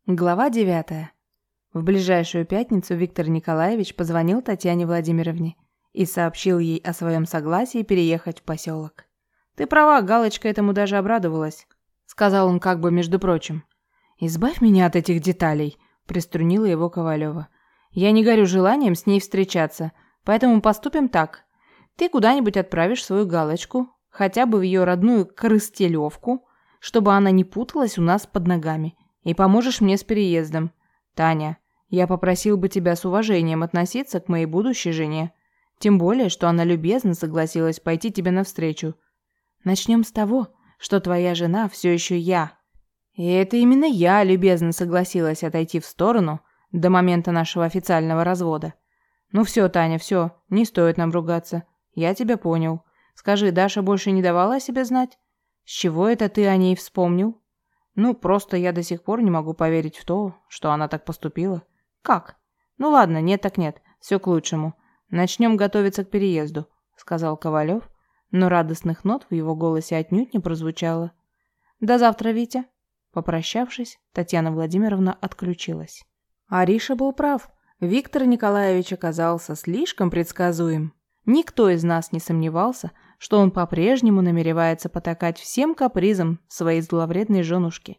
Глава 9. В ближайшую пятницу Виктор Николаевич позвонил Татьяне Владимировне и сообщил ей о своем согласии переехать в поселок. «Ты права, Галочка этому даже обрадовалась», — сказал он как бы между прочим. «Избавь меня от этих деталей», — приструнила его Ковалева. «Я не горю желанием с ней встречаться, поэтому поступим так. Ты куда-нибудь отправишь свою Галочку, хотя бы в ее родную Корыстелевку, чтобы она не путалась у нас под ногами. И поможешь мне с переездом. Таня, я попросил бы тебя с уважением относиться к моей будущей жене. Тем более, что она любезно согласилась пойти тебе навстречу. Начнем с того, что твоя жена все еще я. И это именно я любезно согласилась отойти в сторону до момента нашего официального развода. Ну все, Таня, все, не стоит нам ругаться. Я тебя понял. Скажи, Даша больше не давала о себе знать? С чего это ты о ней вспомнил? Ну, просто я до сих пор не могу поверить в то, что она так поступила. Как? Ну ладно, нет так нет, все к лучшему. Начнем готовиться к переезду, сказал Ковалев, но радостных нот в его голосе отнюдь не прозвучало. До завтра, Витя. Попрощавшись, Татьяна Владимировна отключилась. Ариша был прав. Виктор Николаевич оказался слишком предсказуем. Никто из нас не сомневался, что он по-прежнему намеревается потакать всем капризам своей зловредной женушки.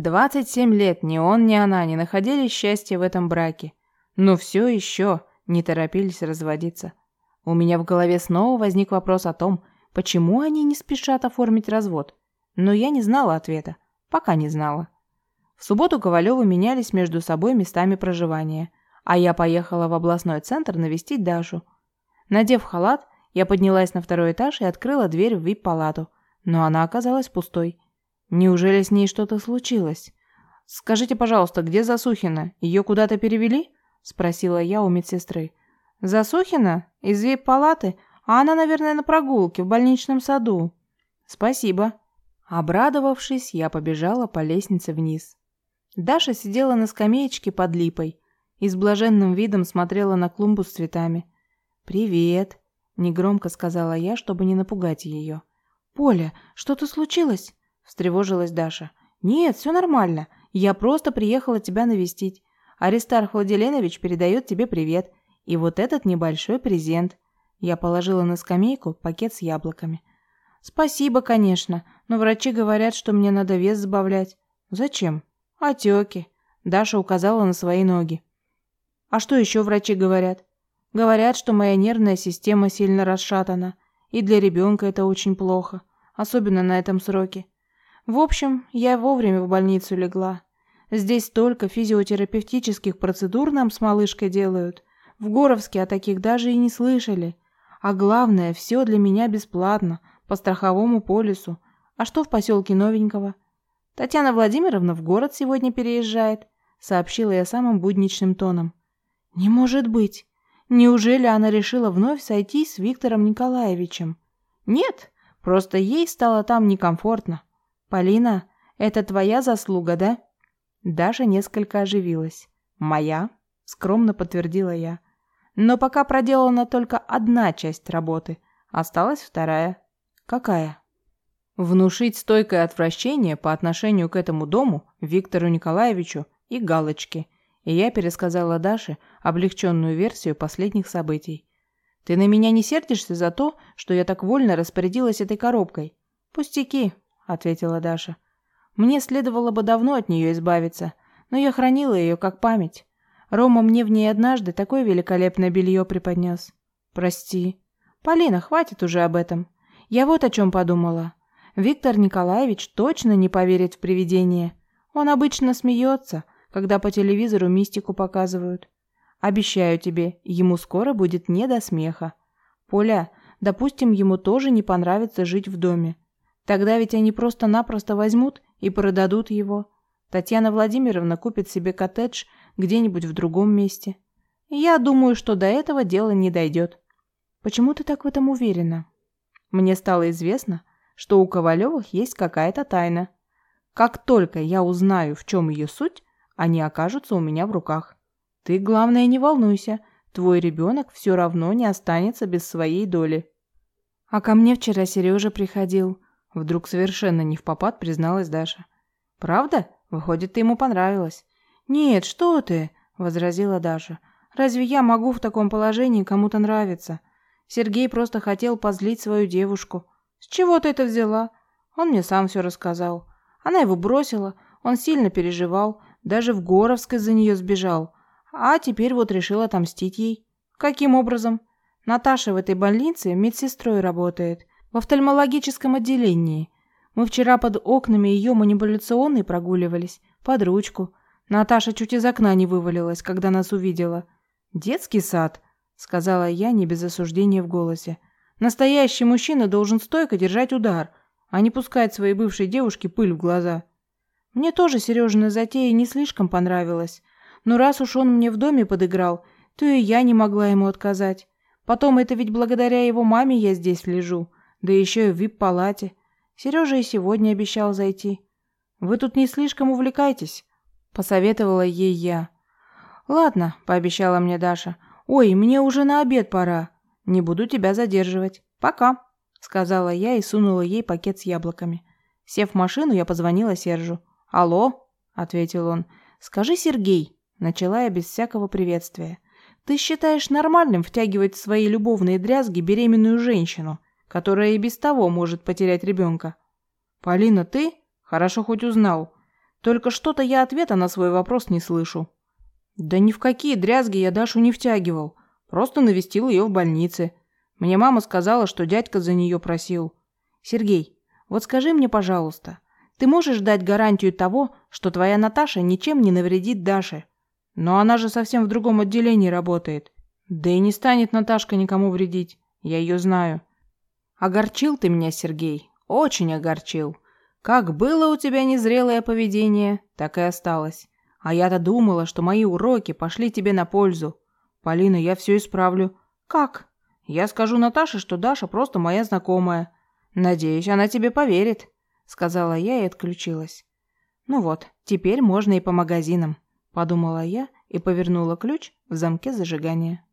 27 лет ни он, ни она не находили счастья в этом браке, но все еще не торопились разводиться. У меня в голове снова возник вопрос о том, почему они не спешат оформить развод, но я не знала ответа, пока не знала. В субботу Ковалевы менялись между собой местами проживания, а я поехала в областной центр навестить Дашу. Надев халат, я поднялась на второй этаж и открыла дверь в вип-палату, но она оказалась пустой. Неужели с ней что-то случилось? «Скажите, пожалуйста, где Засухина? Ее куда-то перевели?» – спросила я у медсестры. «Засухина? Из вип-палаты? А она, наверное, на прогулке в больничном саду». «Спасибо». Обрадовавшись, я побежала по лестнице вниз. Даша сидела на скамеечке под липой и с блаженным видом смотрела на клумбу с цветами. «Привет», – негромко сказала я, чтобы не напугать ее. «Поля, что-то случилось?» – встревожилась Даша. «Нет, все нормально. Я просто приехала тебя навестить. Аристарх Владиленович передает тебе привет. И вот этот небольшой презент». Я положила на скамейку пакет с яблоками. «Спасибо, конечно, но врачи говорят, что мне надо вес сбавлять». «Зачем?» «Отеки». Даша указала на свои ноги. «А что еще врачи говорят?» «Говорят, что моя нервная система сильно расшатана, и для ребенка это очень плохо, особенно на этом сроке. В общем, я вовремя в больницу легла. Здесь столько физиотерапевтических процедур нам с малышкой делают. В Горовске о таких даже и не слышали. А главное, все для меня бесплатно, по страховому полису. А что в поселке новенького?» «Татьяна Владимировна в город сегодня переезжает», сообщила я самым будничным тоном. «Не может быть! Неужели она решила вновь сойтись с Виктором Николаевичем?» «Нет, просто ей стало там некомфортно». «Полина, это твоя заслуга, да?» Даша несколько оживилась. «Моя?» – скромно подтвердила я. «Но пока проделана только одна часть работы. Осталась вторая». «Какая?» «Внушить стойкое отвращение по отношению к этому дому, Виктору Николаевичу и Галочке». И я пересказала Даше облегченную версию последних событий. «Ты на меня не сердишься за то, что я так вольно распорядилась этой коробкой?» «Пустяки», — ответила Даша. «Мне следовало бы давно от нее избавиться, но я хранила ее как память. Рома мне в ней однажды такое великолепное белье преподнес. Прости. Полина, хватит уже об этом. Я вот о чем подумала. Виктор Николаевич точно не поверит в привидения. Он обычно смеется, когда по телевизору мистику показывают. Обещаю тебе, ему скоро будет не до смеха. Поля, допустим, ему тоже не понравится жить в доме. Тогда ведь они просто-напросто возьмут и продадут его. Татьяна Владимировна купит себе коттедж где-нибудь в другом месте. Я думаю, что до этого дело не дойдет». «Почему ты так в этом уверена?» «Мне стало известно, что у Ковалевых есть какая-то тайна. Как только я узнаю, в чем ее суть, они окажутся у меня в руках. Ты, главное, не волнуйся, твой ребенок все равно не останется без своей доли». «А ко мне вчера Сережа приходил», — вдруг совершенно невпопад призналась Даша. «Правда? Выходит, ты ему понравилась». «Нет, что ты!» – возразила Даша. «Разве я могу в таком положении кому-то нравиться? Сергей просто хотел позлить свою девушку. С чего ты это взяла? Он мне сам все рассказал. Она его бросила, он сильно переживал, даже в Горовск из-за нее сбежал. А теперь вот решил отомстить ей. Каким образом? Наташа в этой больнице медсестрой работает, в офтальмологическом отделении. Мы вчера под окнами ее манипуляционной прогуливались, под ручку. Наташа чуть из окна не вывалилась, когда нас увидела. «Детский сад», — сказала я, не без осуждения в голосе. «Настоящий мужчина должен стойко держать удар, а не пускать своей бывшей девушке пыль в глаза». Мне тоже Сережина затея не слишком понравилась. Но раз уж он мне в доме подыграл, то и я не могла ему отказать. Потом это ведь благодаря его маме я здесь лежу, да еще и в вип-палате. Сережа и сегодня обещал зайти. «Вы тут не слишком увлекайтесь», — посоветовала ей я. «Ладно», — пообещала мне Даша. «Ой, мне уже на обед пора. Не буду тебя задерживать. Пока», — сказала я и сунула ей пакет с яблоками. Сев в машину, я позвонила Сержу. «Алло», — ответил он. «Скажи, Сергей», — начала я без всякого приветствия, «ты считаешь нормальным втягивать в свои любовные дрязги беременную женщину, которая и без того может потерять ребенка?» «Полина, ты? Хорошо хоть узнал. Только что-то я ответа на свой вопрос не слышу». «Да ни в какие дрязги я Дашу не втягивал. Просто навестил ее в больнице. Мне мама сказала, что дядька за нее просил». «Сергей, вот скажи мне, пожалуйста, ты можешь дать гарантию того, что твоя Наташа ничем не навредит Даше? Но она же совсем в другом отделении работает. Да и не станет Наташка никому вредить. Я ее знаю». «Огорчил ты меня, Сергей. Очень огорчил. Как было у тебя незрелое поведение, так и осталось. А я-то думала, что мои уроки пошли тебе на пользу. Полина, я все исправлю». «Как?» «Я скажу Наташе, что Даша просто моя знакомая. Надеюсь, она тебе поверит», — сказала я и отключилась. «Ну вот, теперь можно и по магазинам», — подумала я и повернула ключ в замке зажигания.